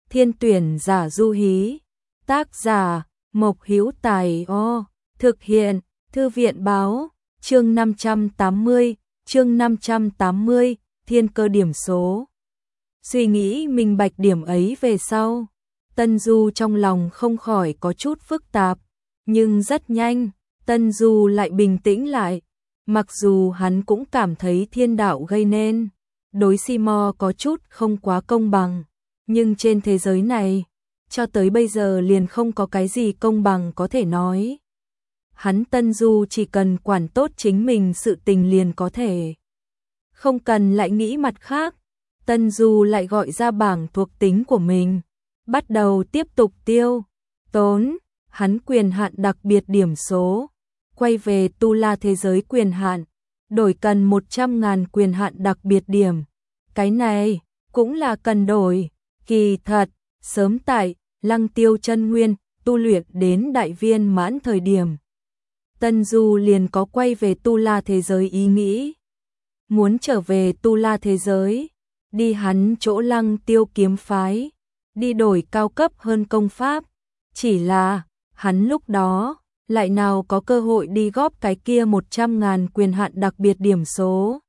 Thiên tuyển giả Du Hí. Tác giả Mộc Hữu Tài. Thực hiện Thư viện Báo. Chương 580, chương 580, thiên cơ điểm số. Suy nghĩ minh bạch điểm ấy về sau, Tân Du trong lòng không khỏi có chút phức tạp, nhưng rất nhanh, Tân Du lại bình tĩnh lại. Mặc dù hắn cũng cảm thấy thiên đạo gây nên đối Simo có chút không quá công bằng, nhưng trên thế giới này, cho tới bây giờ liền không có cái gì công bằng có thể nói. Hắn Tân Du chỉ cần quản tốt chính mình sự tình liền có thể, không cần lại nghĩ mặt khác. Tân Du lại gọi ra bảng thuộc tính của mình, bắt đầu tiếp tục tiêu tốn hắn quyền hạn đặc biệt điểm số, quay về tu la thế giới quyền hạn, đổi cần 100.000 quyền hạn đặc biệt điểm. Cái này cũng là cần đổi, kỳ thật, sớm tại Lăng Tiêu chân nguyên tu luyện đến đại viên mãn thời điểm, Tân Du liền có quay về tu la thế giới ý nghĩ. Muốn trở về tu la thế giới, đi hắn chỗ Lăng Tiêu kiếm phái, đi đổi cao cấp hơn công pháp. Chỉ là, hắn lúc đó, lại nào có cơ hội đi góp cái kia 100.000 quyền hạn đặc biệt điểm số.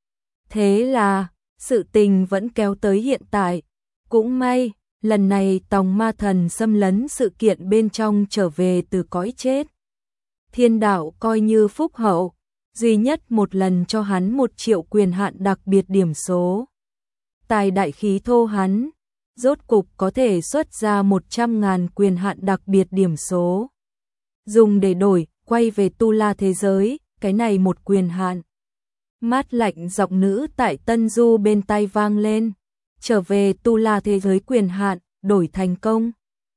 Thế là, sự tình vẫn kéo tới hiện tại. Cũng may, lần này tòng ma thần xâm lấn sự kiện bên trong trở về từ cõi chết. Thiên đạo coi như phúc hậu, duy nhất một lần cho hắn 1 triệu quyền hạn đặc biệt điểm số. Tài đại khí thô hắn, rốt cục có thể xuất ra 100.000 quyền hạn đặc biệt điểm số. Dùng để đổi, quay về tu la thế giới, cái này một quyền hạn. Mát lạnh giọng nữ tại Tân Du bên tai vang lên. Trở về tu la thế giới quyền hạn, đổi thành công.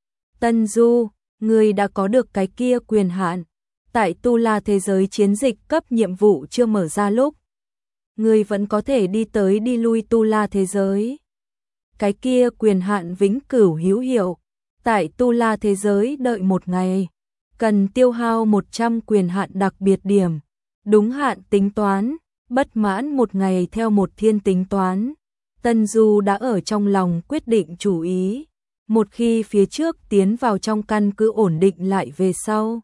Tân Du, ngươi đã có được cái kia quyền hạn. Tại tu la thế giới chiến dịch cấp nhiệm vụ chưa mở ra lúc, ngươi vẫn có thể đi tới đi lui tu la thế giới. Cái kia quyền hạn vĩnh cửu hữu hiệu. Tại tu la thế giới đợi 1 ngày, cần tiêu hao 100 quyền hạn đặc biệt điểm. Đúng hạn tính toán, bất mãn 1 ngày theo 1 thiên tính toán. Tân Du đã ở trong lòng quyết định chủ ý. Một khi phía trước tiến vào trong căn cứ ổn định lại về sau,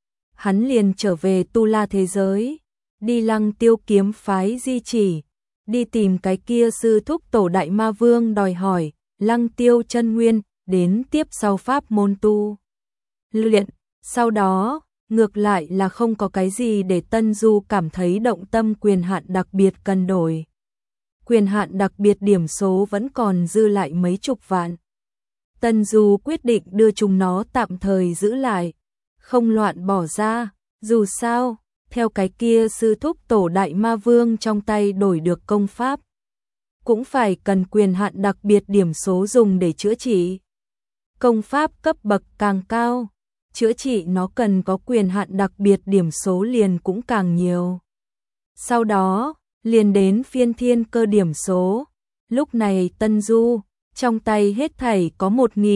hắn liền trở về tu la thế giới, đi Lăng Tiêu kiếm phái di chỉ, đi tìm cái kia sư thúc tổ đại ma vương đòi hỏi Lăng Tiêu chân nguyên, đến tiếp sau pháp môn tu luyện. Sau đó, ngược lại là không có cái gì để Tân Du cảm thấy động tâm. Quyền hạn đặc biệt cần đổi, quyền hạn đặc biệt điểm số vẫn còn dư lại mấy chục vạn. Tân Du quyết định đưa chúng nó tạm thời giữ lại, không loạn bỏ ra. Dù sao, theo cái kia sư thúc tổ đại ma vương trong tay đổi được công pháp, cũng phải cần quyền hạn đặc biệt điểm số dùng để chữa trị. Công pháp cấp bậc càng cao, chữa trị nó cần có quyền hạn đặc biệt điểm số liền cũng càng nhiều. Sau đó, liền đến phiên thiên cơ điểm số. Lúc này Tân Du, trong tay hết thảy có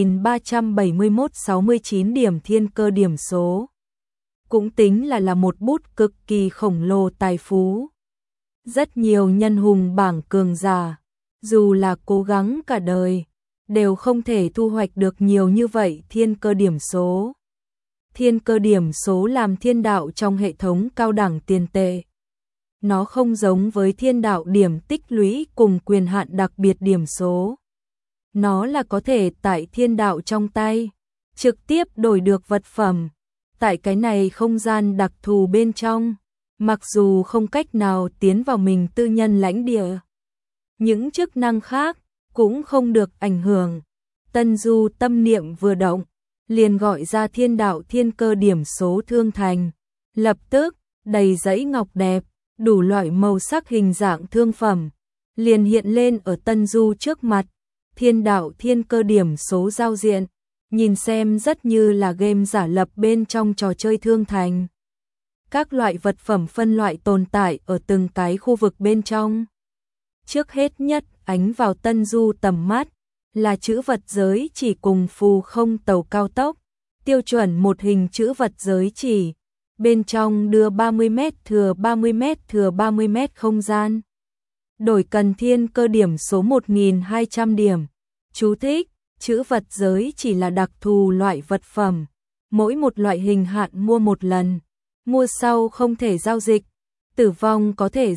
1.371-69 điểm thiên cơ điểm số. Cũng tính là một bút cực kỳ khổng lồ tài phú. Rất nhiều nhân hùng bảng cường giả, dù là cố gắng cả đời, đều không thể thu hoạch được nhiều như vậy thiên cơ điểm số. Thiên cơ điểm số làm thiên đạo trong hệ thống cao đẳng tiền tệ. Nó không giống với thiên đạo điểm tích lũy cùng quyền hạn đặc biệt điểm số. Nó là có thể tại thiên đạo trong tay, trực tiếp đổi được vật phẩm. Tại cái này không gian đặc thù bên trong, mặc dù không cách nào tiến vào mình tư nhân lãnh địa, những chức năng khác cũng không được ảnh hưởng. Tân Du tâm niệm vừa động, liền gọi ra thiên đạo thiên cơ điểm số thương thành. Lập tức, đầy dãy ngọc đẹp, đủ loại màu sắc hình dạng thương phẩm, liền hiện lên ở Tân Du trước mặt. Thiên đạo thiên cơ điểm số giao diện, nhìn xem rất như là game giả lập bên trong trò chơi thương thành. Các loại vật phẩm phân loại tồn tại ở từng cái khu vực bên trong. Trước hết nhất ánh vào Tân Du tầm mắt là chữ vật giới chỉ cùng phù không tàu cao tốc, tiêu chuẩn một hình chữ vật giới chỉ, bên trong đưa 30m thừa 30m thừa 30m không gian. Đổi cần thiên cơ điểm số 1.200 điểm. Chú thích: Chữ vật giới chỉ là đặc thù loại vật phẩm, mỗi một loại hình hạn mua một lần, mua sau không thể giao dịch, tử vong có thể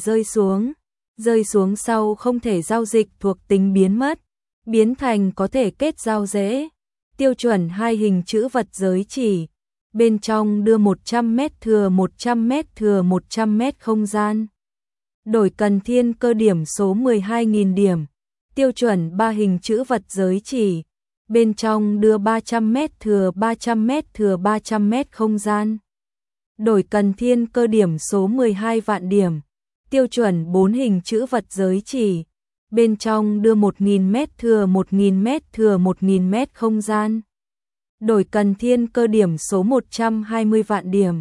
rơi xuống sau không thể giao dịch thuộc tính biến mất, biến thành có thể kết giao dễ. Tiêu chuẩn 2 hình chữ vật giới chỉ, bên trong đưa 100 mét thừa 100 mét thừa 100 mét không gian. Đổi cần thiên cơ điểm số 12.000 điểm. Tiêu chuẩn 3 hình chữ vật giới chỉ, bên trong đưa 300 mét thừa 300 mét thừa 300 mét không gian. Đổi cần thiên cơ điểm số 12 vạn điểm. Tiêu chuẩn 4 hình chữ vật giới chỉ, bên trong đưa 1.000 mét thừa 1.000 mét thừa 1.000 mét không gian. Đổi cần thiên cơ điểm số 120 vạn điểm.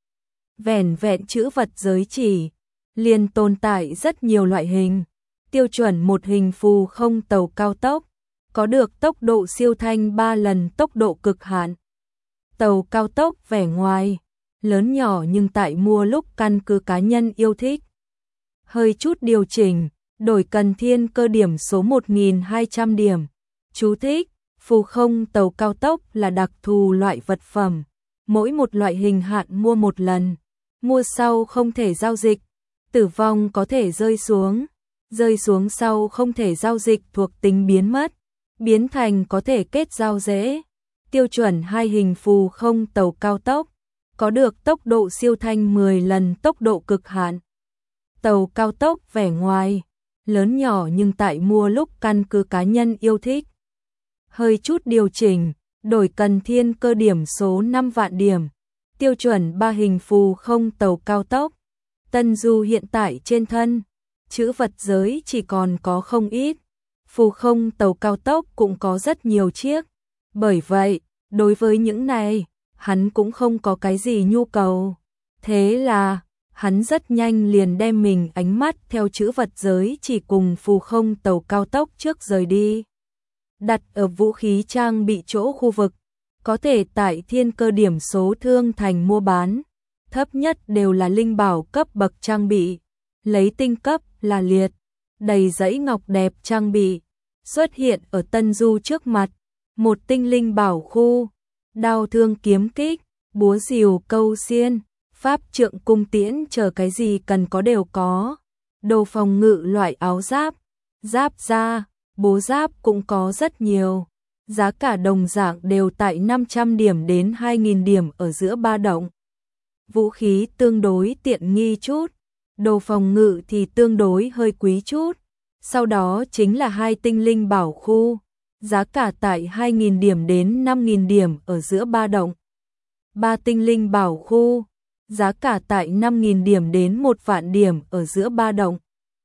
Vẻn vẹn chữ vật giới chỉ, liền tồn tại rất nhiều loại hình. Tiêu chuẩn một hình phù không tàu cao tốc, có được tốc độ siêu thanh 3 lần tốc độ cực hạn. Tàu cao tốc vẻ ngoài lớn nhỏ nhưng tại mua lúc căn cứ cá nhân yêu thích. Hơi chút điều chỉnh, đổi cần thiên cơ điểm số 1.200 điểm. Chú thích: phù không tàu cao tốc là đặc thù loại vật phẩm, mỗi một loại hình hạn mua một lần, mua sau không thể giao dịch, tử vong có thể rơi xuống sau không thể giao dịch thuộc tính biến mất, biến thành có thể kết giao dễ. Tiêu chuẩn 2 hình phù không tàu cao tốc, có được tốc độ siêu thanh 10 lần tốc độ cực hạn. Tàu cao tốc vẻ ngoài lớn nhỏ nhưng tại mua lúc căn cứ cá nhân yêu thích. Hơi chút điều chỉnh, đổi cần thiên cơ điểm số 5 vạn điểm. Tiêu chuẩn 3 hình phù không tàu cao tốc. Tân Du hiện tại trên thân chữ vật giới chỉ còn có không ít, phù không tàu cao tốc cũng có rất nhiều chiếc. Bởi vậy, đối với những này, hắn cũng không có cái gì nhu cầu. Thế là, hắn rất nhanh liền đem mình ánh mắt theo chữ vật giới chỉ cùng phù không tàu cao tốc trước rời đi. Đặt ở vũ khí trang bị chỗ khu vực, có thể tại thiên cơ điểm số thương thành mua bán. Thấp nhất đều là linh bảo cấp bậc trang bị, lấy tinh cấp là liệt, đầy dãy ngọc đẹp trang bị. Xuất hiện ở Tân Du trước mặt, một tinh linh bảo khu, đao thương kiếm kích, búa rìu câu xiên, pháp trượng cung tiễn chờ cái gì cần có đều có. Đồ phòng ngự loại áo giáp, giáp da, bố giáp cũng có rất nhiều. Giá cả đồng dạng đều tại 500 điểm đến 2.000 điểm ở giữa ba động. Vũ khí tương đối tiện nghi chút, đồ phòng ngự thì tương đối hơi quý chút. Sau đó chính là 2 tinh linh bảo khu, giá cả tại 2.000 điểm đến 5.000 điểm ở giữa ba động. 3 tinh linh bảo khu, giá cả tại 5.000 điểm đến 1 vạn điểm ở giữa ba động.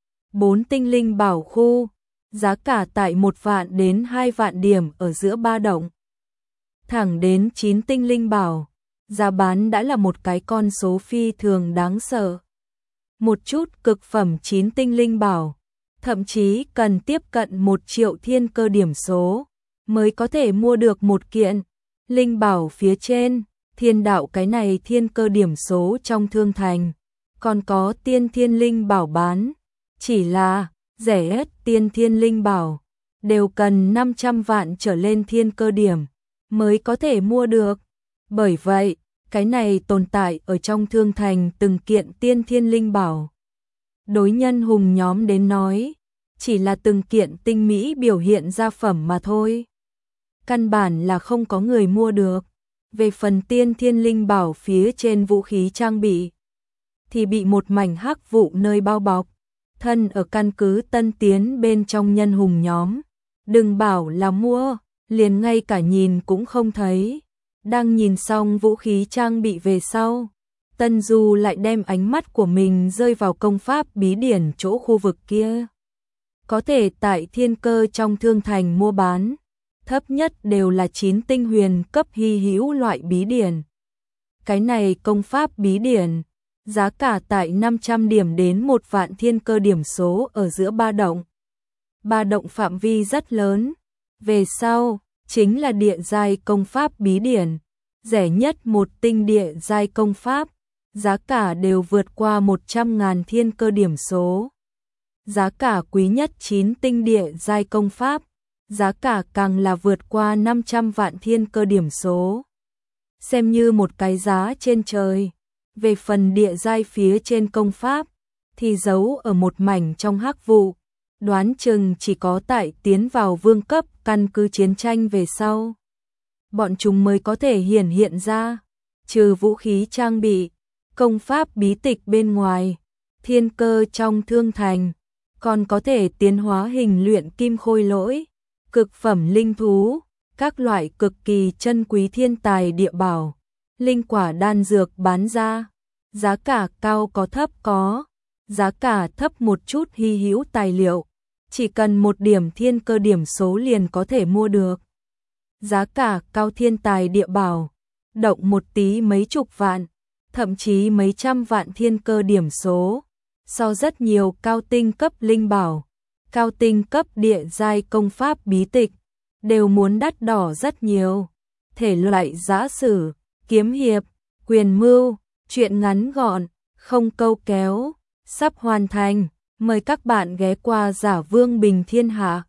4 tinh linh bảo khu, giá cả tại 1 vạn đến 2 vạn điểm ở giữa ba động. Thẳng đến 9 tinh linh bảo, giá bán đã là một cái con số phi thường đáng sợ. Một chút cực phẩm 9 tinh linh bảo, thậm chí cần tiếp cận 1 triệu thiên cơ điểm số mới có thể mua được một kiện. Linh bảo phía trên, thiên đạo cái này thiên cơ điểm số trong thương thành, còn có tiên thiên linh bảo bán, chỉ là rẻ nhất tiên thiên linh bảo đều cần 500 vạn trở lên thiên cơ điểm mới có thể mua được. Bởi vậy, cái này tồn tại ở trong thương thành từng kiện tiên thiên linh bảo. Đối nhân hùng nhóm đến nói, chỉ là từng kiện tinh mỹ biểu hiện ra phẩm mà thôi. Căn bản là không có người mua được. Về phần tiên thiên linh bảo phía trên vũ khí trang bị, thì bị một mảnh hắc vụ nơi bao bọc. Thân ở căn cứ Tân Tiến bên trong nhân hùng nhóm, đừng bảo là mua, liền ngay cả nhìn cũng không thấy. Đang nhìn xong vũ khí trang bị về sau, Tân Du lại đem ánh mắt của mình rơi vào công pháp bí điển chỗ khu vực kia. Có thể tại thiên cơ trong thương thành mua bán, thấp nhất đều là 9 tinh huyền cấp hy hữu loại bí điển. Cái này công pháp bí điển, giá cả tại 500 điểm đến 1 vạn thiên cơ điểm số ở giữa ba động. Ba động phạm vi rất lớn. Về sau, chính là địa giai công pháp bí điển, rẻ nhất một tinh địa giai công pháp, giá cả đều vượt qua 100.000 thiên cơ điểm số. Giá cả quý nhất 9 tinh địa giai công pháp, giá cả càng là vượt qua 500 vạn thiên cơ điểm số. Xem như một cái giá trên trời. Về phần địa giai phía trên công pháp, thì giấu ở một mảnh trong hắc vụ, đoán chừng chỉ có tại tiến vào vương cấp căn cứ chiến tranh về sau. Bọn chúng mới có thể hiện ra, trừ vũ khí trang bị, công pháp bí tịch bên ngoài, thiên cơ trong thương thành, còn có thể tiến hóa hình luyện kim khôi lỗi, cực phẩm linh thú, các loại cực kỳ chân quý thiên tài địa bảo, linh quả đan dược bán ra, giá cả cao có thấp có, giá cả thấp một chút hy hữu tài liệu, chỉ cần một điểm thiên cơ điểm số liền có thể mua được. Giá cả cao thiên tài địa bảo, động một tí mấy chục vạn, thậm chí mấy trăm vạn thiên cơ điểm số, so rất nhiều cao tinh cấp linh bảo, cao tinh cấp địa giai công pháp bí tịch, đều muốn đắt đỏ rất nhiều. Thể loại giã sử, kiếm hiệp, quyền mưu, truyện ngắn gọn, không câu kéo, sắp hoàn thành, mời các bạn ghé qua Giả Vương Bình Thiên Hạ.